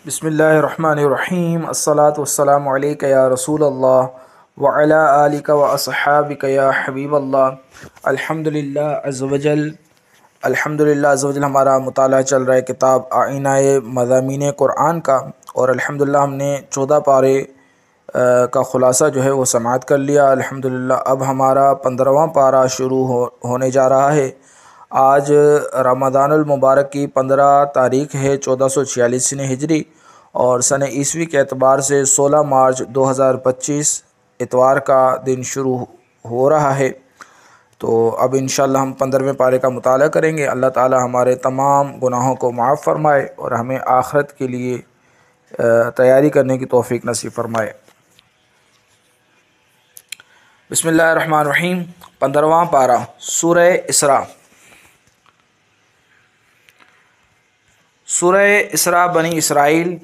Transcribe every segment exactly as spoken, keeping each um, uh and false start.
بسم اللہ الرحمن الرحیم الصلاۃ والسلام علیک یا رسول اللہ وعلی آلک و اصحابک یا حبیب اللہ۔ الحمد للہ عز وجل الحمد للہ عز وجل ہمارا مطالعہ چل رہا ہے کتاب آئینہ مضامین قرآن کا، اور الحمد للہ ہم نے چودہ پارے کا خلاصہ جو ہے وہ سماعت کر لیا۔ الحمد للہ اب ہمارا پندرہواں پارہ شروع ہو ہونے جا رہا ہے۔ آج رمضان المبارک کی پندرہ تاریخ ہے چودہ سو چھیالیس سن ہجری، اور سن عیسوی کے اعتبار سے سولہ مارچ دو ہزار پچیس اتوار کا دن شروع ہو رہا ہے۔ تو اب انشاءاللہ ہم پندرہویں پارے کا مطالعہ کریں گے۔ اللہ تعالی ہمارے تمام گناہوں کو معاف فرمائے اور ہمیں آخرت کے لیے تیاری کرنے کی توفیق نصیب فرمائے۔ بسم اللہ الرحمن الرحیم۔ پندرہواں پارہ سورہ اسراء۔ سورہ اسراء بنی اسرائیل۔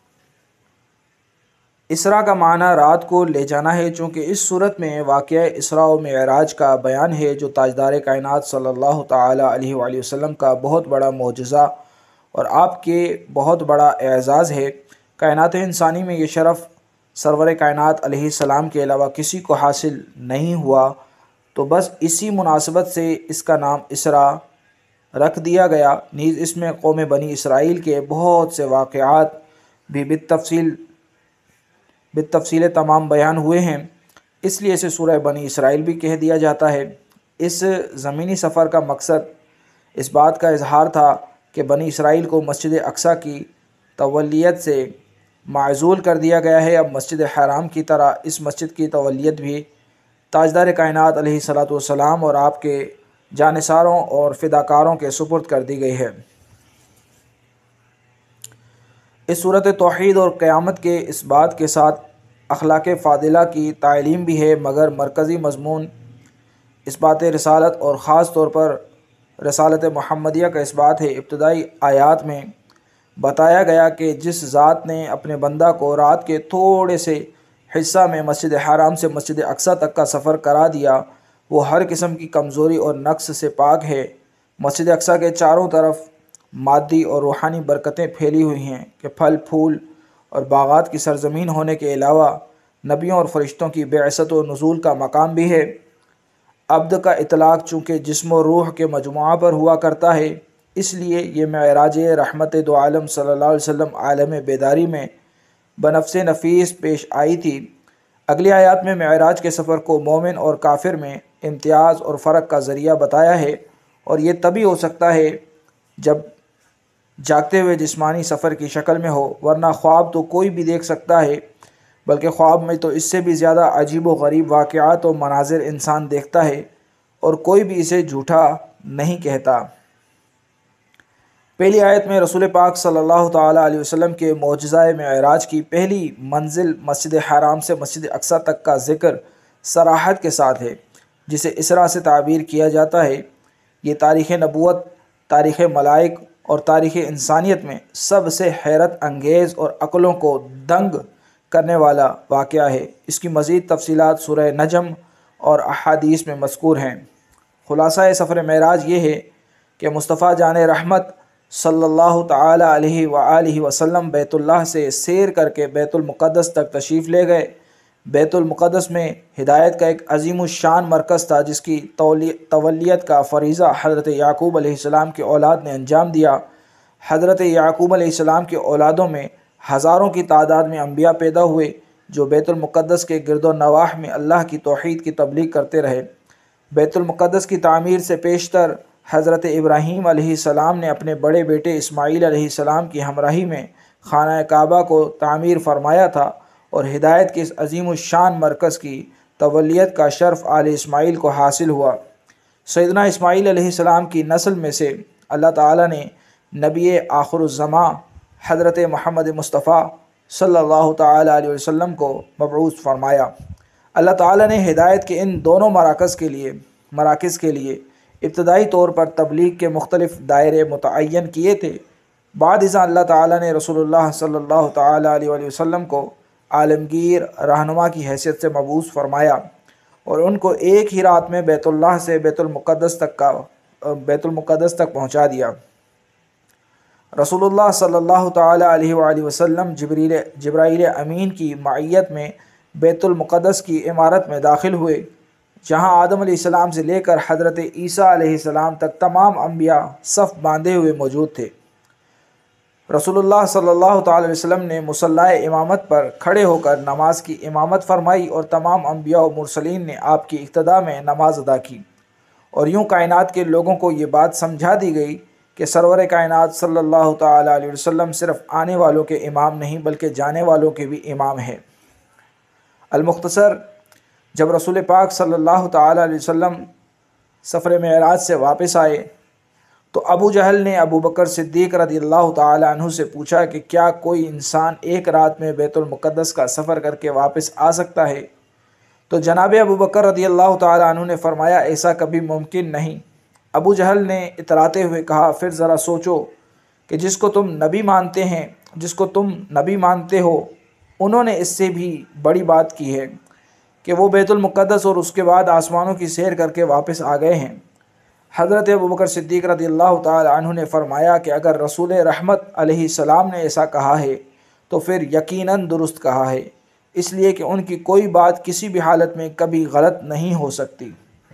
اسراء کا معنی رات کو لے جانا ہے، چونکہ اس صورت میں واقعہ اسراء و معراج کا بیان ہے، جو تاجدار کائنات صلی اللہ تعالی علیہ وآلہ وسلم کا بہت بڑا معجزہ اور آپ کے بہت بڑا اعزاز ہے۔ کائنات انسانی میں یہ شرف سرور کائنات علیہ السلام کے علاوہ کسی کو حاصل نہیں ہوا، تو بس اسی مناسبت سے اس کا نام اسراء رکھ دیا گیا۔ نیز اس میں قوم بنی اسرائیل کے بہت سے واقعات بھی بالتفصیل بالتفصیل تمام بیان ہوئے ہیں، اس لیے اسے سورہ بنی اسرائیل بھی کہہ دیا جاتا ہے۔ اس زمینی سفر کا مقصد اس بات کا اظہار تھا کہ بنی اسرائیل کو مسجد اقصیٰ کی تولیت سے معزول کر دیا گیا ہے۔ اب مسجد حرام کی طرح اس مسجد کی تولیت بھی تاجدار کائنات علیہ الصلوۃ والسلام اور آپ کے جانثاروں اور فداکاروں کے سپرد کر دی گئی ہے۔ اس صورت توحید اور قیامت کے اس بات کے ساتھ اخلاق فاضلہ کی تعلیم بھی ہے، مگر مرکزی مضمون اس بات رسالت اور خاص طور پر رسالت محمدیہ کا اس بات ہے۔ ابتدائی آیات میں بتایا گیا کہ جس ذات نے اپنے بندہ کو رات کے تھوڑے سے حصہ میں مسجد حرام سے مسجد اقصیٰ تک کا سفر کرا دیا، وہ ہر قسم کی کمزوری اور نقص سے پاک ہے۔ مسجد اقصیٰ کے چاروں طرف مادی اور روحانی برکتیں پھیلی ہوئی ہیں کہ پھل پھول اور باغات کی سرزمین ہونے کے علاوہ نبیوں اور فرشتوں کی بعثت و نزول کا مقام بھی ہے۔ عبد کا اطلاق چونکہ جسم و روح کے مجموعہ پر ہوا کرتا ہے، اس لیے یہ معراج رحمت دو عالم صلی اللہ علیہ وسلم عالم بیداری میں بنفس نفیس پیش آئی تھی۔ اگلی آیات میں معراج کے سفر کو مومن اور کافر میں امتیاز اور فرق کا ذریعہ بتایا ہے، اور یہ تبھی ہو سکتا ہے جب جاگتے ہوئے جسمانی سفر کی شکل میں ہو، ورنہ خواب تو کوئی بھی دیکھ سکتا ہے، بلکہ خواب میں تو اس سے بھی زیادہ عجیب و غریب واقعات و مناظر انسان دیکھتا ہے، اور کوئی بھی اسے جھوٹا نہیں کہتا۔ پہلی آیت میں رسول پاک صلی اللہ تعالی علیہ وسلم کے معجزہ معراج کی پہلی منزل مسجد حرام سے مسجد اقصیٰ تک کا ذکر صراحت کے ساتھ ہے، جسے اسراء سے تعبیر کیا جاتا ہے۔ یہ تاریخ نبوت، تاریخ ملائک اور تاریخ انسانیت میں سب سے حیرت انگیز اور عقلوں کو دنگ کرنے والا واقعہ ہے۔ اس کی مزید تفصیلات سورہ نجم اور احادیث میں مذکور ہیں۔ خلاصہ سفر معراج یہ ہے کہ مصطفیٰ جان رحمت صلی اللہ تعالی علیہ وآلہ وسلم بیت اللہ سے سیر کر کے بیت المقدس تک تشریف لے گئے۔ بیت المقدس میں ہدایت کا ایک عظیم الشان مرکز تھا، جس کی تولیت کا فریضہ حضرت یعقوب علیہ السلام کی اولاد نے انجام دیا۔ حضرت یعقوب علیہ السلام کی اولادوں میں ہزاروں کی تعداد میں انبیاء پیدا ہوئے، جو بیت المقدس کے گرد و نواح میں اللہ کی توحید کی تبلیغ کرتے رہے۔ بیت المقدس کی تعمیر سے پیشتر حضرت ابراہیم علیہ السلام نے اپنے بڑے بیٹے اسماعیل علیہ السلام کی ہمراہی میں خانہ کعبہ کو تعمیر فرمایا تھا، اور ہدایت کے اس عظیم الشان مرکز کی تولیت کا شرف آل اسماعیل کو حاصل ہوا۔ سیدنا اسماعیل علیہ السلام کی نسل میں سے اللہ تعالیٰ نے نبی آخر الزماں حضرت محمد مصطفیٰ صلی اللہ تعالی علیہ وسلم کو مبعوث فرمایا۔ اللہ تعالیٰ نے ہدایت کے ان دونوں مراکز کے لیے مراکز کے لیے ابتدائی طور پر تبلیغ کے مختلف دائرے متعین کیے تھے۔ بعد ازاں اللہ تعالیٰ نے رسول اللہ صلی اللہ تعالی علیہ وآلہ وسلم کو عالمگیر رہنما کی حیثیت سے مبعوث فرمایا، اور ان کو ایک ہی رات میں بیت اللہ سے بیت المقدس تک کا بیت المقدس تک پہنچا دیا۔ रसूलुल्लाह सल्लल्लाहु ताला अलैहि वआलिहि वसल्लम जिब्रील जिब्राइल अमीन की माइयत में बैतुल मुक़द्दस की इमारत में दाखिल हुए, जहाँ आदम अलैहिस्सलाम से लेकर हज़रत ईसा अलैहिस्सलाम तक तमाम अंबिया सफ़ बांधे हुए मौजूद थे। रसूलुल्लाह सल्लल्लाहु ताला अलैहि वसल्लम ने मुसल्लाए इमामत पर खड़े होकर नमाज की इमामत फरमाई और तमाम अंबिया और मुरसलीन ने आपकी इक्तदा में नमाज अदा की, और यूँ कायनात के लोगों को ये बात समझा दी गई कि सरवर कायनात सल्लल्लाहु ताला अलैहि वसल्लम सिर्फ़ आने वालों के इमाम नहीं बल्कि जाने वालों के भी इमाम हैं। अल-मुख्तसर, जब रसूल पाक सल्लल्लाहु ताला अलैहि वसल्लम सफ़र मेराज से वापस आए तो अबू जहल ने अबू बकर सिद्दीक़ रज़ियल्लाहु ताला अन्हु से पूछा कि क्या कोई इंसान एक रात में बैतुल मुक़द्दस का सफ़र करके वापस आ सकता है? तो जनाब अबू बकर रज़ियल्लाहु ताला अन्हु ने फरमाया, ऐसा कभी मुमकिन नहीं। अबू जहल ने इतराते हुए कहा, फिर ज़रा सोचो कि जिसको तुम नबी मानते हैं जिसको तुम नबी मानते हो उन्होंने इससे भी बड़ी बात की है कि वो बैतुल मुक़द्दस और उसके बाद आसमानों की सैर करके वापस आ गए हैं। हज़रत अबू बकर सिद्दीक़ रज़ियल्लाहु ताला अन्हु ने फरमाया कि अगर रसूल रहमत अलैहिस्सलाम ने ऐसा कहा है तो फिर यकीनन दुरुस्त कहा है, इसलिए कि उनकी कोई बात किसी भी हालत में कभी गलत नहीं हो सकती।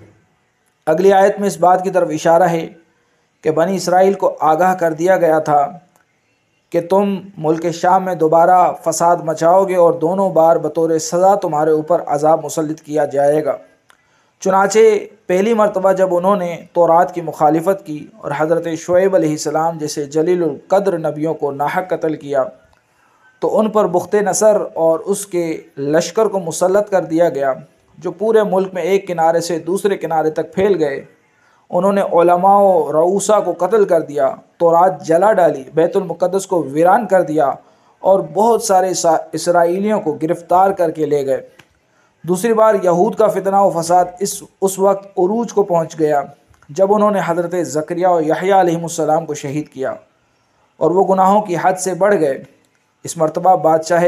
अगली आयत में इस बात की तरफ इशारा है कि बनी इसराइल को आगाह कर दिया गया था कि तुम मुल्क शाम में दोबारा फ़साद मचाओगे और दोनों बार बतौर सज़ा तुम्हारे ऊपर अज़ाब मुसल्लित किया जाएगा। चुनाचे पहली मरतबा जब उन्होंने तौरात की मुखालिफत की और हज़रत शुएब अलैहिस्सलाम जैसे जलीलुल क़द्र नबियों को नाहक कत्ल किया तो उन पर बुख्ते नसर और उसके लश्कर को मुसल्लत कर दिया गया, जो पूरे मुल्क में एक किनारे से दूसरे किनारे तक फैल गए। उन्होंने उलमा और रऊसा को कत्ल कर दिया, तौरात जला डाली, बैतुल मुक़द्दस को वीरान कर दिया और बहुत सारे इसराइलियों को गिरफ़्तार करके ले गए। दूसरी बार यहूद का फितना व फसाद इस उस वक्त उरूज को पहुँच गया जब उन्होंने हज़रत ज़करिया और यहया अलैहिमुस्सलाम को शहीद किया और वो गुनाहों की हद से बढ़ गए। इस मरतबा बादशाह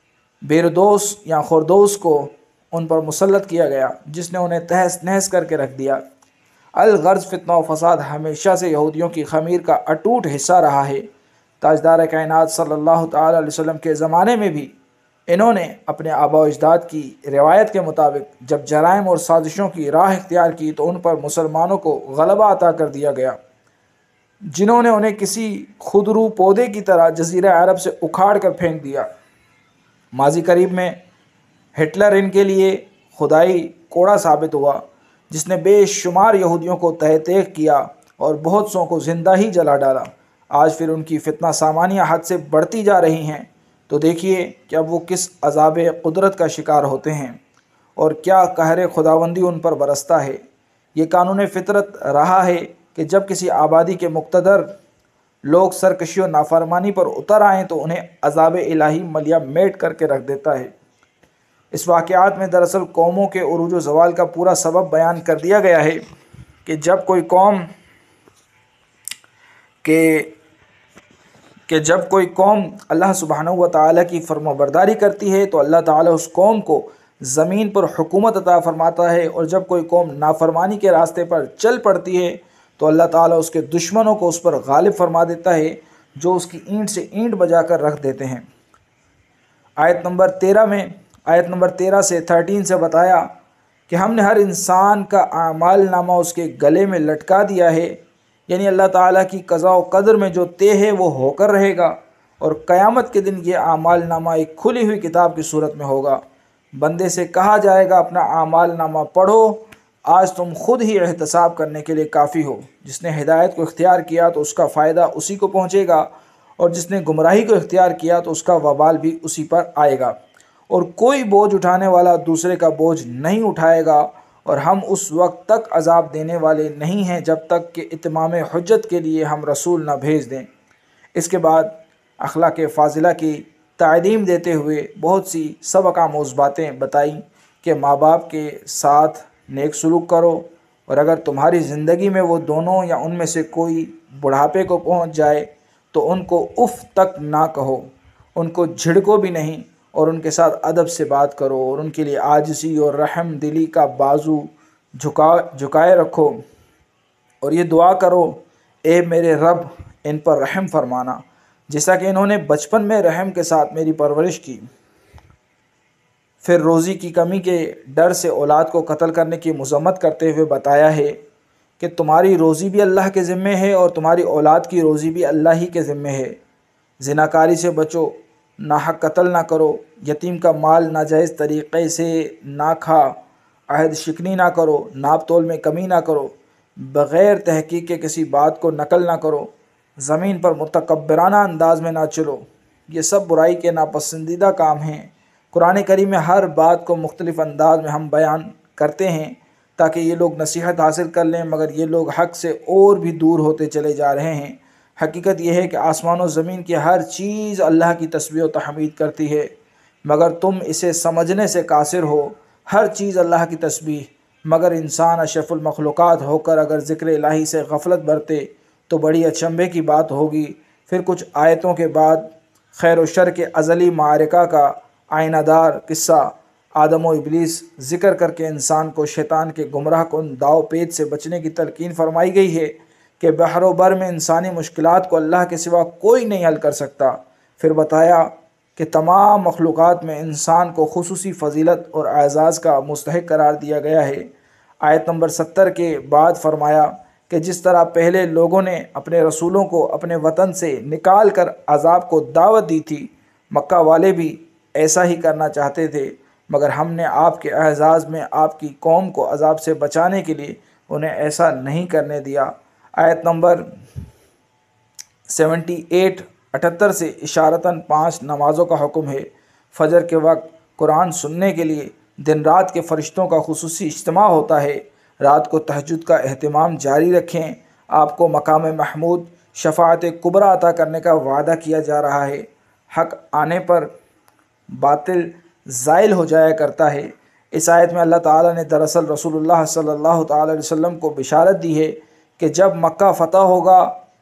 बेरदोस या खुरदोस को उन पर मुसल्लत किया गया, जिसने उन्हें तहस नहस करके रख दिया। अल-गर्ज़ फितना व फसाद हमेशा से यहूदियों की ख़मीर का अटूट हिस्सा रहा है। ताजदार कायनात सल्लल्लाहु ताला अलैहि वसल्लम के ज़माने में भी इन्होंने अपने आबा अजदाद की रिवायत के मुताबिक जब जराइम और साजिशों की राह इख्तियार की तो उन पर मुसलमानों को गलबा अता कर दिया गया, जिन्होंने उन्हें किसी खुदरू पौधे की तरह जज़ीरा अरब से उखाड़ कर फेंक दिया। माजी करीब में हिटलर इनके लिए खुदाई कोड़ा साबित हुआ, जिसने बेशुमार यहूदियों को तहत किया और बहुत सौ को ज़िंदा ही जला डाला। आज फिर उनकी फितना सामानिया हद से बढ़ती जा रही हैं, तो देखिए कि अब वो किस अज़ाब कुदरत का शिकार होते हैं और क्या कहर खुदावंदी उन पर बरसता है। ये कानून फितरत रहा है कि जब किसी आबादी के मुक़्तदर लोग सरकशी और नाफरमानी पर उतर आएँ तो उन्हें अज़ाब इलाही मलिया मेट करके रख देता है। इस वाक़यात में दरअसल कौमों के उरूज व ज़वाल का पूरा सबब बयान कर दिया गया है कि जब कोई कौम के कि जब कोई कौम अल्लाह सुब्हानहू व तआला की फरमाबरदारी करती है तो अल्लाह ताला उस कौम को ज़मीन पर हुकूमत अता फरमाता है, और जब कोई कौम नाफरमानी के रास्ते पर चल पड़ती है तो अल्लाह ताला उसके दुश्मनों को उस पर गालिब फरमा देता है, जो उसकी ईंट से ईंट बजा कर रख देते हैं। आयत नंबर तेरह में आयत नंबर तेरह से थर्टीन से बताया कि हमने हर इंसान का आमाल नामा उसके गले में लटका दिया है, यानी अल्लाह ताला की क़ज़ा व क़दर में जो तय है वो होकर रहेगा, और क़यामत के दिन ये आमाल नामा एक खुली हुई किताब की सूरत में होगा। बंदे से कहा जाएगा अपना आमाल नामा पढ़ो, आज तुम खुद ही एहतसाब करने के लिए काफ़ी हो। जिसने हिदायत को इख्तियार किया तो उसका फ़ायदा उसी को पहुँचेगा, और जिसने गुमराही को इख्तियार किया तो उसका वबाल भी उसी पर आएगा, और कोई बोझ उठाने वाला दूसरे का बोझ नहीं उठाएगा, और हम उस वक्त तक अजाब देने वाले नहीं हैं जब तक कि इत्माम हुज्जत के लिए हम रसूल न भेज दें। इसके बाद अखलाक फ़ाज़िला की तालीम देते हुए बहुत सी सबक आमूज़ बातें बताई कि माँ बाप के साथ नेक सलूक करो, और अगर तुम्हारी ज़िंदगी में वो दोनों या उनमें से कोई बुढ़ापे को पहुँच जाए तो उनको उफ़ तक ना कहो, उनको झिड़को भी नहीं, और उनके साथ अदब से बात करो, और उनके लिए आजिज़ी और रहम दिली का बाजू झुका झुकाए रखो, और ये दुआ करो, ए मेरे रब, ان پر رحم فرمانا، جیسا کہ انہوں نے بچپن میں رحم کے ساتھ میری پرورش کی۔ پھر روزی کی کمی کے ڈر سے اولاد کو قتل کرنے کی مذمت کرتے ہوئے بتایا ہے کہ تمہاری روزی بھی اللہ کے ذمے ہے اور تمہاری اولاد کی روزی بھی اللہ ہی کے ذمے ہے۔ زناکاری سے بچو، ناحق قتل نہ کرو، یتیم کا مال ناجائز طریقے سے نہ کھا، عہد شکنی نہ کرو، ناپ تول میں کمی نہ کرو، بغیر تحقیق کے کسی بات کو نقل نہ کرو، زمین پر متکبرانہ انداز میں نہ چلو۔ یہ سب برائی کے ناپسندیدہ کام ہیں۔ قرآن کریم میں ہر بات کو مختلف انداز میں ہم بیان کرتے ہیں تاکہ یہ لوگ نصیحت حاصل کر لیں، مگر یہ لوگ حق سے اور بھی دور ہوتے چلے جا رہے ہیں۔ حقیقت یہ ہے کہ آسمان و زمین کی ہر چیز اللہ کی تسبیح و تحمید کرتی ہے، مگر تم اسے سمجھنے سے قاصر ہو۔ ہر چیز اللہ کی تسبیح، مگر انسان اشرف المخلوقات ہو کر اگر ذکر الہی سے غفلت برتے تو بڑی اچنبھے کی بات ہوگی۔ پھر کچھ آیتوں کے بعد خیر و شر کے ازلی معرکہ کا آئینہ دار قصہ آدم و ابلیس ذکر کر کے انسان کو شیطان کے گمراہ کن داؤ پیچ سے بچنے کی تلقین فرمائی گئی ہے کہ بحر و بر میں انسانی مشکلات کو اللہ کے سوا کوئی نہیں حل کر سکتا۔ پھر بتایا کہ تمام مخلوقات میں انسان کو خصوصی فضیلت اور اعزاز کا مستحق قرار دیا گیا ہے۔ آیت نمبر ستر کے بعد فرمایا کہ جس طرح پہلے لوگوں نے اپنے رسولوں کو اپنے وطن سے نکال کر عذاب کو دعوت دی تھی، مکہ والے بھی ایسا ہی کرنا چاہتے تھے، مگر ہم نے آپ کے اعزاز میں آپ کی قوم کو عذاب سے بچانے کے لیے انہیں ایسا نہیں کرنے دیا۔ آیت نمبر سیونٹی ایٹ اٹھتر سے اشارتاً پانچ نمازوں کا حکم ہے۔ فجر کے وقت قرآن سننے کے لیے دن رات کے فرشتوں کا خصوصی اجتماع ہوتا ہے۔ رات کو تہجد کا اہتمام جاری رکھیں، آپ کو مقام محمود شفاعت کبریٰ عطا کرنے کا وعدہ کیا جا رہا ہے۔ حق آنے پر باطل زائل ہو جایا کرتا ہے۔ اس آیت میں اللہ تعالیٰ نے دراصل رسول اللہ صلی اللہ تعالیٰ علیہ وسلم کو بشارت دی ہے کہ جب مکہ فتح ہوگا،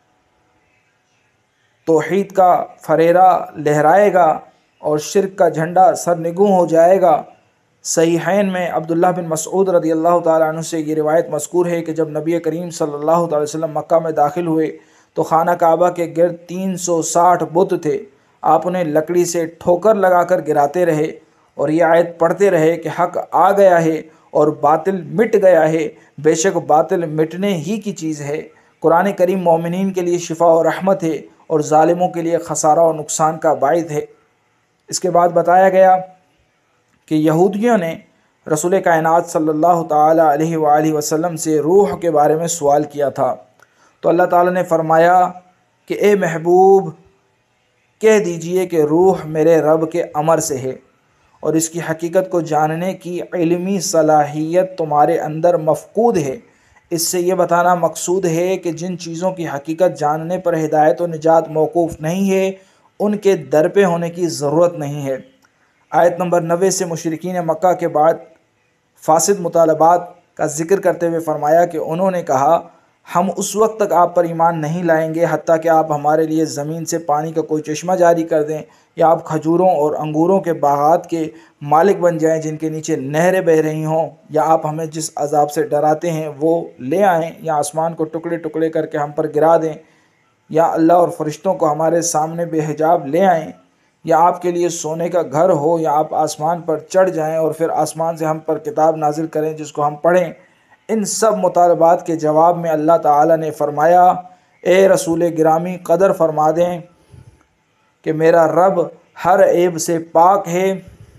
توحید کا فریرہ لہرائے گا اور شرک کا جھنڈا سرنگوں ہو جائے گا۔ صحیحین میں عبداللہ بن مسعود رضی اللہ تعالیٰ عنہ سے یہ روایت مذکور ہے کہ جب نبی کریم صلی اللہ تعالیٰ وسلم مکہ میں داخل ہوئے تو خانہ کعبہ کے گرد تین سو ساٹھ بت تھے۔ آپ انہیں لکڑی سے ٹھوکر لگا کر گراتے رہے اور یہ آیت پڑھتے رہے کہ حق آ گیا ہے اور باطل مٹ گیا ہے، بے شک باطل مٹنے ہی کی چیز ہے۔ قرآن کریم مومنین کے لیے شفا و رحمت ہے اور ظالموں کے لیے خسارہ و نقصان کا باعث ہے۔ اس کے بعد بتایا گیا کہ یہودیوں نے رسول کائنات صلی اللہ تعالیٰ علیہ وآلہ وسلم سے روح کے بارے میں سوال کیا تھا، تو اللہ تعالیٰ نے فرمایا کہ اے محبوب کہہ دیجئے کہ روح میرے رب کے امر سے ہے، اور اس کی حقیقت کو جاننے کی علمی صلاحیت تمہارے اندر مفقود ہے۔ اس سے یہ بتانا مقصود ہے کہ جن چیزوں کی حقیقت جاننے پر ہدایت و نجات موقوف نہیں ہے، ان کے در پہ ہونے کی ضرورت نہیں ہے۔ آیت نمبر نوے سے مشرکین مکہ کے بعد فاسد مطالبات کا ذکر کرتے ہوئے فرمایا کہ انہوں نے کہا ہم اس وقت تک آپ پر ایمان نہیں لائیں گے حتیٰ کہ آپ ہمارے لیے زمین سے پانی کا کوئی چشمہ جاری کر دیں، یا آپ کھجوروں اور انگوروں کے باغات کے مالک بن جائیں جن کے نیچے نہریں بہہ رہی ہوں، یا آپ ہمیں جس عذاب سے ڈراتے ہیں وہ لے آئیں، یا آسمان کو ٹکڑے ٹکڑے کر کے ہم پر گرا دیں، یا اللہ اور فرشتوں کو ہمارے سامنے بے حجاب لے آئیں، یا آپ کے لیے سونے کا گھر ہو، یا آپ آسمان پر چڑھ جائیں اور پھر آسمان سے ہم پر کتاب نازل کریں جس کو ہم پڑھیں۔ ان سب مطالبات کے جواب میں اللہ تعالیٰ نے فرمایا اے رسول گرامی قدر فرما دیں کہ میرا رب ہر عیب سے پاک ہے۔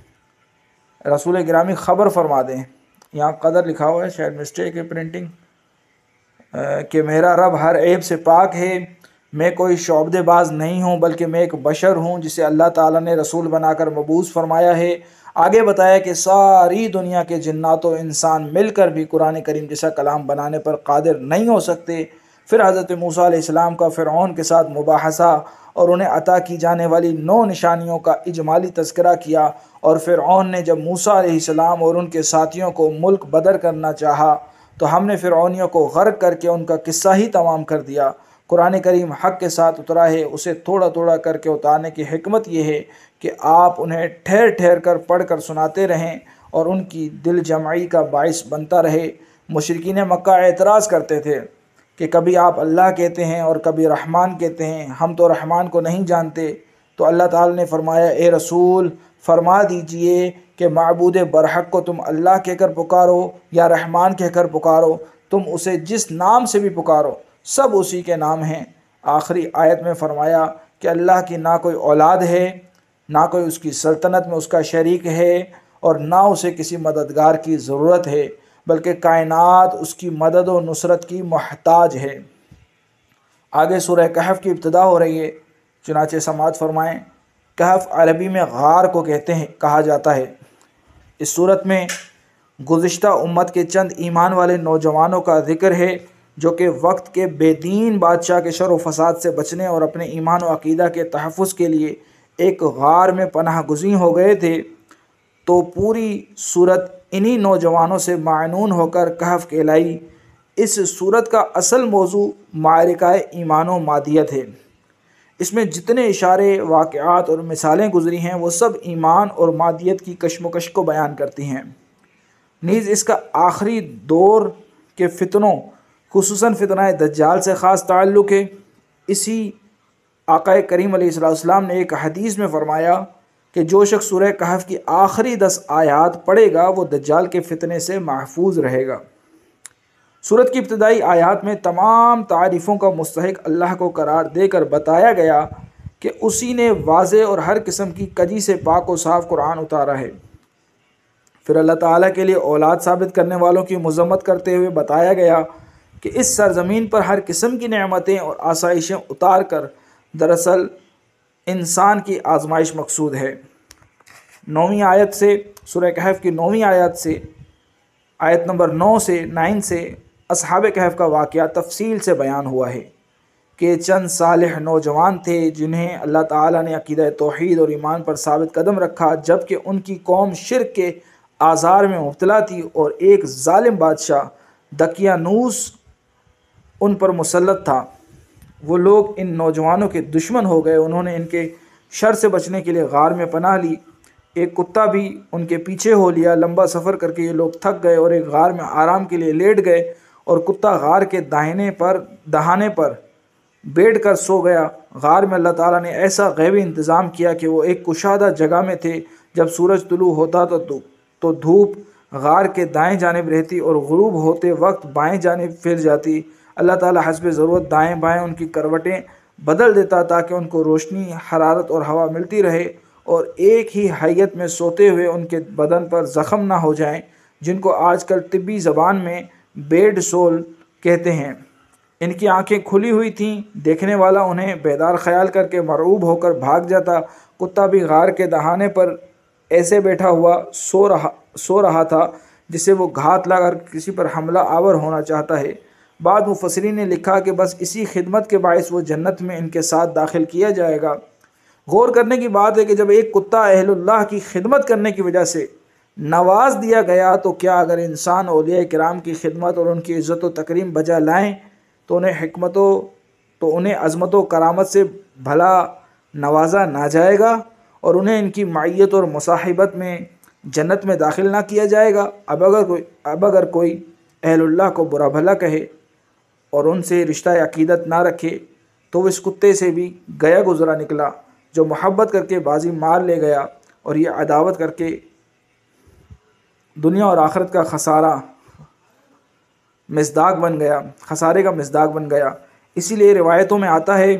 رسول گرامی خبر فرما دیں، یہاں قدر لکھا ہوا ہے، شاید مسٹیک ہے پرنٹنگ، کہ میرا رب ہر عیب سے پاک ہے، میں کوئی شعبدے باز نہیں ہوں بلکہ میں ایک بشر ہوں جسے اللہ تعالیٰ نے رسول بنا کر مبعوث فرمایا ہے۔ آگے بتایا کہ ساری دنیا کے جنات و انسان مل کر بھی قرآن کریم جیسا کلام بنانے پر قادر نہیں ہو سکتے۔ پھر حضرت موسیٰ علیہ السلام کا فرعون کے ساتھ مباحثہ اور انہیں عطا کی جانے والی نو نشانیوں کا اجمالی تذکرہ کیا، اور فرعون نے جب موسیٰ علیہ السلام اور ان کے ساتھیوں کو ملک بدر کرنا چاہا تو ہم نے فرعونیوں کو غرق کر کے ان کا قصہ ہی تمام کر دیا۔ قرآن کریم حق کے ساتھ اترا ہے، اسے تھوڑا تھوڑا کر کے اتارنے کی حکمت یہ ہے کہ آپ انہیں ٹھہر ٹھہر کر پڑھ کر سناتے رہیں اور ان کی دل جمعی کا باعث بنتا رہے۔ مشرکین مکہ اعتراض کرتے تھے کہ کبھی آپ اللہ کہتے ہیں اور کبھی رحمان کہتے ہیں، ہم تو رحمان کو نہیں جانتے۔ تو اللہ تعالیٰ نے فرمایا اے رسول فرما دیجئے کہ معبود برحق کو تم اللہ کہہ کر پکارو یا رحمان کہہ کر پکارو، تم اسے جس نام سے بھی پکارو سب اسی کے نام ہیں۔ آخری آیت میں فرمایا کہ اللہ کی نہ کوئی اولاد ہے، نہ کوئی اس کی سلطنت میں اس کا شریک ہے، اور نہ اسے کسی مددگار کی ضرورت ہے، بلکہ کائنات اس کی مدد و نصرت کی محتاج ہے۔ آگے سورہ کہف کی ابتدا ہو رہی ہے، چنانچہ سماعت فرمائیں۔ کہف عربی میں غار کو کہتے ہیں کہا جاتا ہے۔ اس صورت میں گزشتہ امت کے چند ایمان والے نوجوانوں کا ذکر ہے جو کہ وقت کے بے دین بادشاہ کے شر و فساد سے بچنے اور اپنے ایمان و عقیدہ کے تحفظ کے لیے ایک غار میں پناہ گزین ہو گئے تھے۔ تو پوری صورت انہی نوجوانوں سے معنون ہو کر کہف کہلائی۔ اس صورت کا اصل موضوع معرکہ ایمان و مادیت ہے۔ اس میں جتنے اشارے، واقعات اور مثالیں گزری ہیں وہ سب ایمان اور مادیت کی کشمکش کو بیان کرتی ہیں۔ نیز اس کا آخری دور کے فتنوں خصوصاً فتنہ دجال سے خاص تعلق ہے۔ اسی آقا کریم علیہ السلام نے ایک حدیث میں فرمایا کہ جو شخص سورہ کہف کی آخری دس آیات پڑھے گا وہ دجال کے فتنے سے محفوظ رہے گا۔ سورت کی ابتدائی آیات میں تمام تعریفوں کا مستحق اللہ کو قرار دے کر بتایا گیا کہ اسی نے واضح اور ہر قسم کی کجی سے پاک و صاف قرآن اتارا ہے۔ پھر اللہ تعالیٰ کے لیے اولاد ثابت کرنے والوں کی مذمت کرتے ہوئے بتایا گیا کہ اس سرزمین پر ہر قسم کی نعمتیں اور آسائشیں اتار کر دراصل انسان کی آزمائش مقصود ہے۔ نویں آیت سے سورہ کہف کی نویں آیت سے آیت نمبر نو سے نائن سے اصحاب کہف کا واقعہ تفصیل سے بیان ہوا ہے کہ چند صالح نوجوان تھے جنہیں اللہ تعالیٰ نے عقیدہ توحید اور ایمان پر ثابت قدم رکھا، جبکہ ان کی قوم شرک کے آزار میں مبتلا تھی اور ایک ظالم بادشاہ دقیانوس ان پر مسلط تھا۔ وہ لوگ ان نوجوانوں کے دشمن ہو گئے۔ انہوں نے ان کے شر سے بچنے کے لیے غار میں پناہ لی۔ ایک کتا بھی ان کے پیچھے ہو لیا۔ لمبا سفر کر کے یہ لوگ تھک گئے اور ایک غار میں آرام کے لیے لیٹ گئے، اور کتا غار کے داہنے پر دہانے پر بیٹھ کر سو گیا۔ غار میں اللہ تعالیٰ نے ایسا غیبی انتظام کیا کہ وہ ایک کشادہ جگہ میں تھے۔ جب سورج طلوع ہوتا تو تو دھوپ غار کے دائیں جانب رہتی اور غروب ہوتے وقت بائیں جانب پھر جاتی۔ اللہ تعالیٰ حسب ضرورت دائیں بائیں ان کی کروٹیں بدل دیتا تاکہ ان کو روشنی، حرارت اور ہوا ملتی رہے، اور ایک ہی حیت میں سوتے ہوئے ان کے بدن پر زخم نہ ہو جائیں، جن کو آج کل طبی زبان میں بیڈ سول کہتے ہیں۔ ان کی آنکھیں کھلی ہوئی تھیں، دیکھنے والا انہیں بیدار خیال کر کے مرعوب ہو کر بھاگ جاتا۔ کتا بھی غار کے دہانے پر ایسے بیٹھا ہوا سو رہا سو رہا تھا جسے وہ گھات لگا کر کسی پر حملہ آور ہونا چاہتا ہے۔ بعد مفسرین نے لکھا کہ بس اسی خدمت کے باعث وہ جنت میں ان کے ساتھ داخل کیا جائے گا۔ غور کرنے کی بات ہے کہ جب ایک کتا اہل اللہ کی خدمت کرنے کی وجہ سے نواز دیا گیا تو کیا اگر انسان اولیاء کرام کی خدمت اور ان کی عزت و تکریم بجا لائیں تو انہیں حکمت و تو انہیں عظمت و کرامت سے بھلا نوازا نہ جائے گا اور انہیں ان کی معیت اور مصاحبت میں جنت میں داخل نہ کیا جائے گا؟ اب اگر کوئی اب اگر کوئی اہل اللہ کو برا بھلا کہے اور ان سے رشتہ عقیدت نہ رکھے تو وہ اس کتے سے بھی گیا گزرا نکلا جو محبت کر کے بازی مار لے گیا، اور یہ عداوت کر کے دنیا اور آخرت کا خسارہ مصداق بن گیا خسارے کا مصداق بن گیا۔ اسی لیے روایتوں میں آتا ہے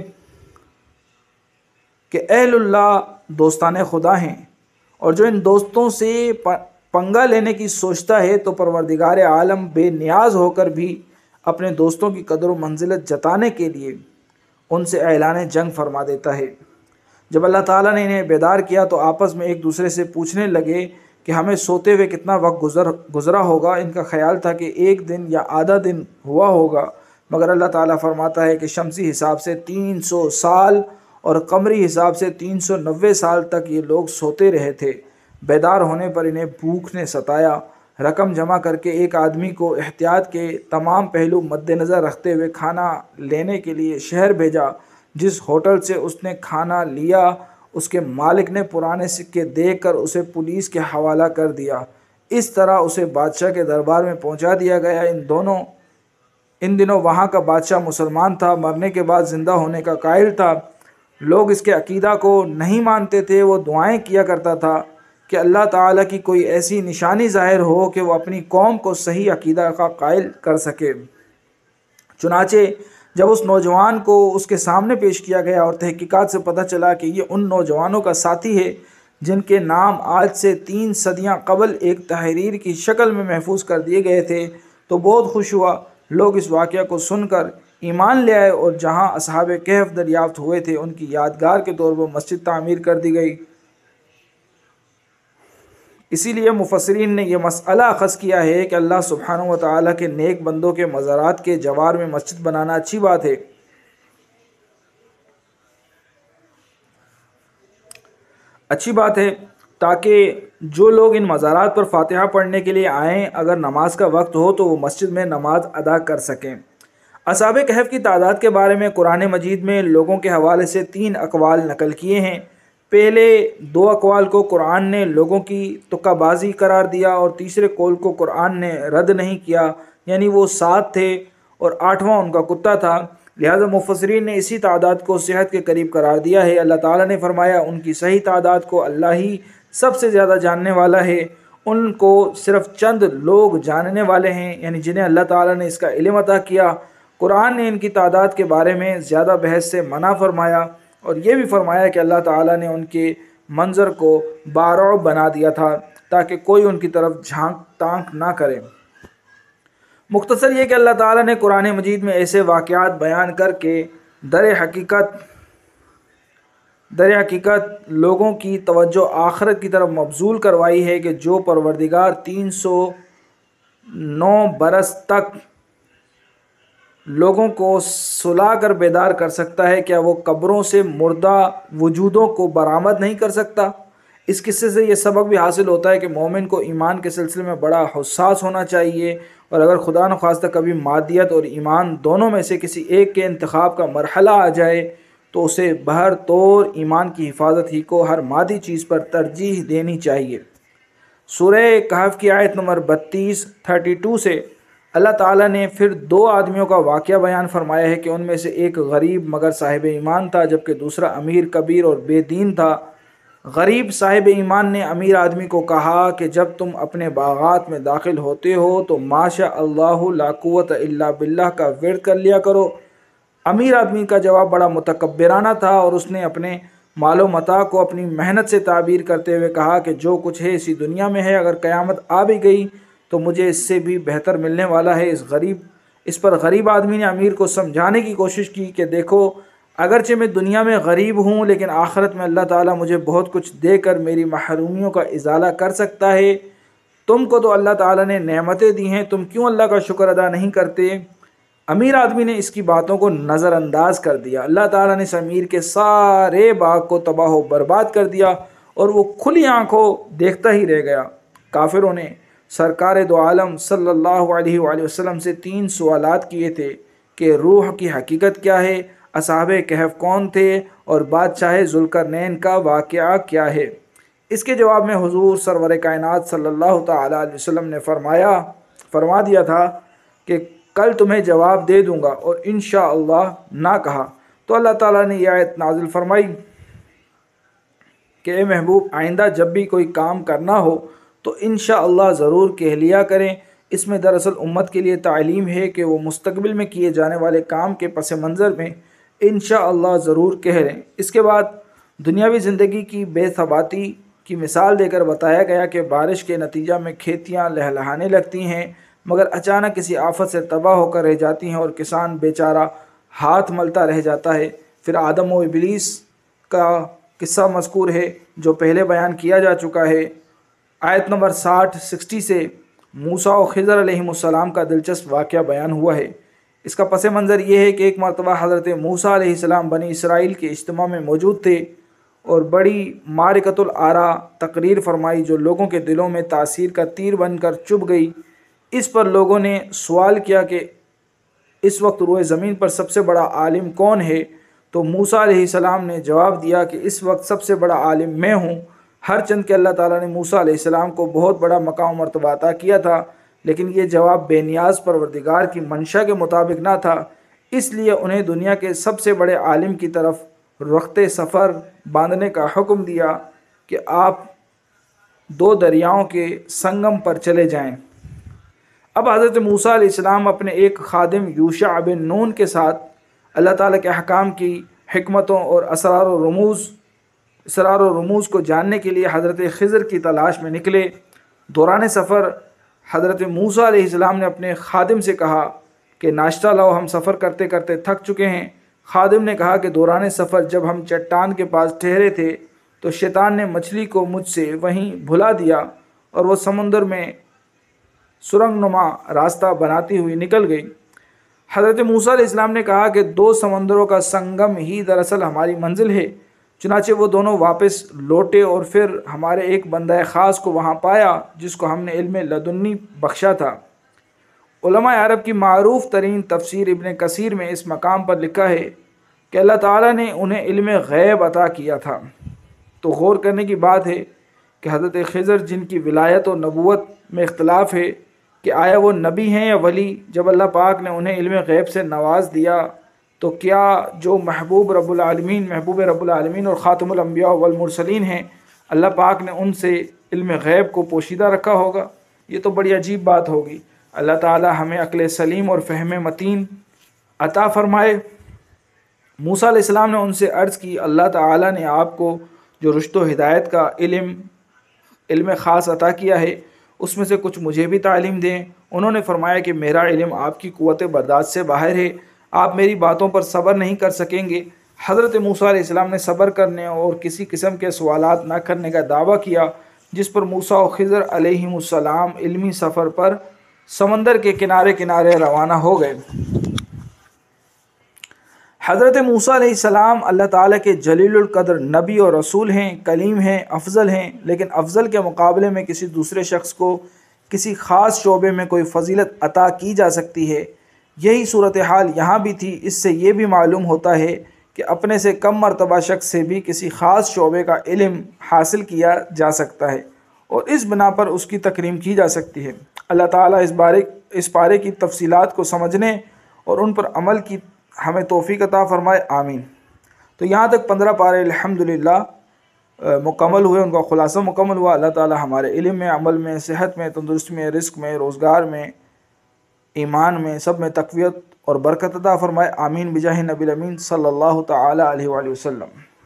کہ اہل اللہ دوستان خدا ہیں، اور جو ان دوستوں سے پنگا لینے کی سوچتا ہے تو پروردگار عالم بے نیاز ہو کر بھی اپنے دوستوں کی قدر و منزلت جتانے کے لیے ان سے اعلان جنگ فرما دیتا ہے۔ جب اللہ تعالیٰ نے انہیں بیدار کیا تو آپس میں ایک دوسرے سے پوچھنے لگے کہ ہمیں سوتے ہوئے کتنا وقت گزر گزرا ہوگا۔ ان کا خیال تھا کہ ایک دن یا آدھا دن ہوا ہوگا، مگر اللہ تعالیٰ فرماتا ہے کہ شمسی حساب سے تین سو سال اور قمری حساب سے تین سو نوے سال تک یہ لوگ سوتے رہے تھے۔ بیدار ہونے پر انہیں بھوک نے ستایا۔ رقم جمع کر کے ایک آدمی کو احتیاط کے تمام پہلو مد نظر رکھتے ہوئے کھانا لینے کے لیے شہر بھیجا۔ جس ہوٹل سے اس نے کھانا لیا اس کے مالک نے پرانے سکے دیکھ کر اسے پولیس کے حوالہ کر دیا۔ اس طرح اسے بادشاہ کے دربار میں پہنچا دیا گیا۔ ان دونوں ان دنوں وہاں کا بادشاہ مسلمان تھا، مرنے کے بعد زندہ ہونے کا قائل تھا۔ لوگ اس کے عقیدہ کو نہیں مانتے تھے۔ وہ دعائیں کیا کرتا تھا کہ اللہ تعالیٰ کی کوئی ایسی نشانی ظاہر ہو کہ وہ اپنی قوم کو صحیح عقیدہ کا قائل کر سکے۔ چنانچہ جب اس نوجوان کو اس کے سامنے پیش کیا گیا اور تحقیقات سے پتہ چلا کہ یہ ان نوجوانوں کا ساتھی ہے جن کے نام آج سے تین صدیاں قبل ایک تحریر کی شکل میں محفوظ کر دیے گئے تھے، تو بہت خوش ہوا۔ لوگ اس واقعہ کو سن کر ایمان لے آئے اور جہاں اصحاب کہف دریافت ہوئے تھے ان کی یادگار کے طور پر مسجد تعمیر کر دی گئی۔ اسی لیے مفسرین نے یہ مسئلہ اخذ کیا ہے کہ اللہ سبحانہ و تعالیٰ کے نیک بندوں کے مزارات کے جوار میں مسجد بنانا اچھی بات ہے۔ اچھی بات ہے تاکہ جو لوگ ان مزارات پر فاتحہ پڑھنے کے لیے آئیں، اگر نماز کا وقت ہو تو وہ مسجد میں نماز ادا کر سکیں۔ اصحاب کہف کی تعداد کے بارے میں قرآن مجید میں لوگوں کے حوالے سے تین اقوال نقل کیے ہیں۔ پہلے دو اقوال کو قرآن نے لوگوں کی تکہ بازی قرار دیا اور تیسرے قول کو قرآن نے رد نہیں کیا، یعنی وہ سات تھے اور آٹھواں ان کا کتا تھا۔ لہذا مفسرین نے اسی تعداد کو صحت کے قریب قرار دیا ہے۔ اللہ تعالیٰ نے فرمایا ان کی صحیح تعداد کو اللہ ہی سب سے زیادہ جاننے والا ہے۔ ان کو صرف چند لوگ جاننے والے ہیں، یعنی جنہیں اللہ تعالیٰ نے اس کا علم عطا کیا۔ قرآن نے ان کی تعداد کے بارے میں زیادہ بحث سے منع فرمایا اور یہ بھی فرمایا کہ اللہ تعالیٰ نے ان کے منظر کو بارعب بنا دیا تھا تاکہ کوئی ان کی طرف جھانک تانک نہ کرے۔ مختصر یہ کہ اللہ تعالیٰ نے قرآن مجید میں ایسے واقعات بیان کر کے در حقیقت در حقیقت لوگوں کی توجہ آخرت کی طرف مبذول کروائی ہے کہ جو پروردگار تین سو نو برس تک لوگوں کو سلا کر بیدار کر سکتا ہے، کیا وہ قبروں سے مردہ وجودوں کو برآمد نہیں کر سکتا؟ اس قصے سے یہ سبق بھی حاصل ہوتا ہے کہ مومن کو ایمان کے سلسلے میں بڑا حساس ہونا چاہیے، اور اگر خدا نخواستہ کبھی مادیت اور ایمان دونوں میں سے کسی ایک کے انتخاب کا مرحلہ آ جائے تو اسے بہر طور ایمان کی حفاظت ہی کو ہر مادی چیز پر ترجیح دینی چاہیے۔ سورہ کہف کی آیت نمبر بتیس تھرٹی ٹو سے اللہ تعالیٰ نے پھر دو آدمیوں کا واقعہ بیان فرمایا ہے کہ ان میں سے ایک غریب مگر صاحب ایمان تھا، جبکہ دوسرا امیر کبیر اور بے دین تھا۔ غریب صاحب ایمان نے امیر آدمی کو کہا کہ جب تم اپنے باغات میں داخل ہوتے ہو تو ماشاء اللہ لا قوت الا باللہ کا ورد کر لیا کرو۔ امیر آدمی کا جواب بڑا متکبرانہ تھا اور اس نے اپنے مال و متاع کو اپنی محنت سے تعبیر کرتے ہوئے کہا کہ جو کچھ ہے اسی دنیا میں ہے، اگر قیامت آ بھی گئی تو مجھے اس سے بھی بہتر ملنے والا ہے۔ اس غریب اس پر غریب آدمی نے امیر کو سمجھانے کی کوشش کی کہ دیکھو، اگرچہ میں دنیا میں غریب ہوں لیکن آخرت میں اللہ تعالیٰ مجھے بہت کچھ دے کر میری محرومیوں کا ازالہ کر سکتا ہے۔ تم کو تو اللہ تعالیٰ نے نعمتیں دی ہیں، تم کیوں اللہ کا شکر ادا نہیں کرتے؟ امیر آدمی نے اس کی باتوں کو نظر انداز کر دیا۔ اللہ تعالیٰ نے اس امیر کے سارے باغ کو تباہ و برباد کر دیا اور وہ کھلی آنکھوں دیکھتا ہی رہ گیا۔ کافروں نے سرکار دو عالم صلی اللہ علیہ وآلہ وسلم سے تین سوالات کیے تھے کہ روح کی حقیقت کیا ہے، اصحاب کہف کون تھے اور بادشاہ ذوالقرنین کا واقعہ کیا ہے۔ اس کے جواب میں حضور سرور کائنات صلی اللہ تعالی علیہ وسلم نے فرمایا فرما دیا تھا کہ کل تمہیں جواب دے دوں گا، اور انشاءاللہ نہ کہا تو اللہ تعالیٰ نے یہ آیت نازل فرمائی کہ اے محبوب، آئندہ جب بھی کوئی کام کرنا ہو تو انشاءاللہ ضرور کہہ لیا کریں۔ اس میں دراصل امت کے لیے تعلیم ہے کہ وہ مستقبل میں کیے جانے والے کام کے پس منظر میں انشاءاللہ ضرور کہہ لیں۔ اس کے بعد دنیاوی زندگی کی بے ثباتی کی مثال دے کر بتایا گیا کہ بارش کے نتیجہ میں کھیتیاں لہلہانے لگتی ہیں مگر اچانک کسی آفت سے تباہ ہو کر رہ جاتی ہیں اور کسان بیچارہ ہاتھ ملتا رہ جاتا ہے۔ پھر آدم و ابلیس کا قصہ مذکور ہے جو پہلے بیان کیا جا چکا ہے۔ آیت نمبر ساٹھ سکسٹی سے موسیٰ و خضر علیہ السلام کا دلچسپ واقعہ بیان ہوا ہے۔ اس کا پس منظر یہ ہے کہ ایک مرتبہ حضرت موسیٰ علیہ السلام بنی اسرائیل کے اجتماع میں موجود تھے اور بڑی معرکۃ الآراء تقریر فرمائی جو لوگوں کے دلوں میں تاثیر کا تیر بن کر چبھ گئی۔ اس پر لوگوں نے سوال کیا کہ اس وقت روئے زمین پر سب سے بڑا عالم کون ہے؟ تو موسیٰ علیہ السلام نے جواب دیا کہ اس وقت سب سے بڑا عالم میں ہوں۔ ہر چند کہ اللہ تعالیٰ نے موسیٰ علیہ السلام کو بہت بڑا مقام و مرتبہ عطا کیا تھا، لیکن یہ جواب بے نیاز پروردگار کی منشا کے مطابق نہ تھا، اس لیے انہیں دنیا کے سب سے بڑے عالم کی طرف رخت سفر باندھنے کا حکم دیا کہ آپ دو دریاؤں کے سنگم پر چلے جائیں۔ اب حضرت موسیٰ علیہ السلام اپنے ایک خادم یوشع بن نون کے ساتھ اللہ تعالیٰ کے احکام کی حکمتوں اور اسرار و رموز اسرار و رموز کو جاننے کے لیے حضرت خضر کی تلاش میں نکلے۔ دوران سفر حضرت موسیٰ علیہ السلام نے اپنے خادم سے کہا کہ ناشتہ لاؤ، ہم سفر کرتے کرتے تھک چکے ہیں۔ خادم نے کہا کہ دوران سفر جب ہم چٹان کے پاس ٹھہرے تھے تو شیطان نے مچھلی کو مجھ سے وہیں بھلا دیا اور وہ سمندر میں سرنگ نما راستہ بناتی ہوئی نکل گئی۔ حضرت موسیٰ علیہ السلام نے کہا کہ دو سمندروں کا سنگم ہی دراصل ہماری منزل ہے۔ چنانچہ وہ دونوں واپس لوٹے اور پھر ہمارے ایک بندہ خاص کو وہاں پایا جس کو ہم نے علم لدنی بخشا تھا۔ علماء عرب کی معروف ترین تفسیر ابن کثیر میں اس مقام پر لکھا ہے کہ اللہ تعالیٰ نے انہیں علم غیب عطا کیا تھا۔ تو غور کرنے کی بات ہے کہ حضرت خضر جن کی ولایت و نبوت میں اختلاف ہے کہ آیا وہ نبی ہیں یا ولی، جب اللہ پاک نے انہیں علم غیب سے نواز دیا تو کیا جو محبوب رب العالمین محبوب رب العالمین اور خاتم الانبیاء والمرسلین ہیں، اللہ پاک نے ان سے علم غیب کو پوشیدہ رکھا ہوگا؟ یہ تو بڑی عجیب بات ہوگی۔ اللہ تعالی ہمیں عقل سلیم اور فہم متین عطا فرمائے۔ موسیٰ علیہ السلام نے ان سے عرض کی، اللہ تعالی نے آپ کو جو رشد و ہدایت کا علم علم خاص عطا کیا ہے اس میں سے کچھ مجھے بھی تعلیم دیں۔ انہوں نے فرمایا کہ میرا علم آپ کی قوت برداشت سے باہر ہے، آپ میری باتوں پر صبر نہیں کر سکیں گے۔ حضرت موسیٰ علیہ السلام نے صبر کرنے اور کسی قسم کے سوالات نہ کرنے کا دعویٰ کیا، جس پر موسیٰ و خضر علیہم السلام علمی سفر پر سمندر کے کنارے کنارے روانہ ہو گئے۔ حضرت موسیٰ علیہ السلام اللہ تعالیٰ کے جلیل القدر نبی اور رسول ہیں، کلیم ہیں، افضل ہیں، لیکن افضل کے مقابلے میں کسی دوسرے شخص کو کسی خاص شعبے میں کوئی فضیلت عطا کی جا سکتی ہے۔ یہی صورتحال یہاں بھی تھی۔ اس سے یہ بھی معلوم ہوتا ہے کہ اپنے سے کم مرتبہ شخص سے بھی کسی خاص شعبے کا علم حاصل کیا جا سکتا ہے اور اس بنا پر اس کی تکریم کی جا سکتی ہے۔ اللہ تعالیٰ اس بارے اس پارے کی تفصیلات کو سمجھنے اور ان پر عمل کی ہمیں توفیق عطا فرمائے، آمین۔ تو یہاں تک پندرہ پارے الحمدللہ مکمل ہوئے، ان کا خلاصہ مکمل ہوا۔ اللہ تعالیٰ ہمارے علم میں، عمل میں، صحت میں، تندرستی میں، رزق میں، روزگار میں، ایمان میں، سب میں تقویت اور برکت عطا فرمائے، آمین بجاہ نبی الامین صلی اللہ تعالیٰ علیہ وآلہ وسلم۔